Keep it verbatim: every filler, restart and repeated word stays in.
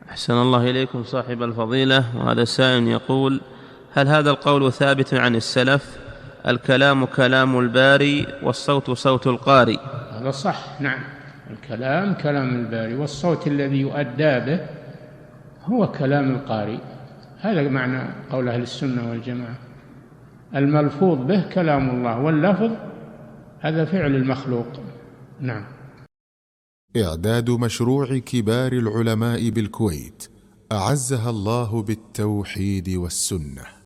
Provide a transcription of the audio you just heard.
أحسن الله إليكم صاحب الفضيلة. وهذا السائل يقول: هل هذا القول ثابت عن السلف: الكلام كلام الباري والصوت صوت القاري؟ هذا صح، نعم، الكلام كلام الباري والصوت الذي يؤدى به هو كلام القارئ. هذا معنى قول أهل السنة والجماعة، الملفوظ به كلام الله، واللفظ هذا فعل المخلوق. نعم. إعداد مشروع كبار العلماء بالكويت أعزها الله بالتوحيد والسنة.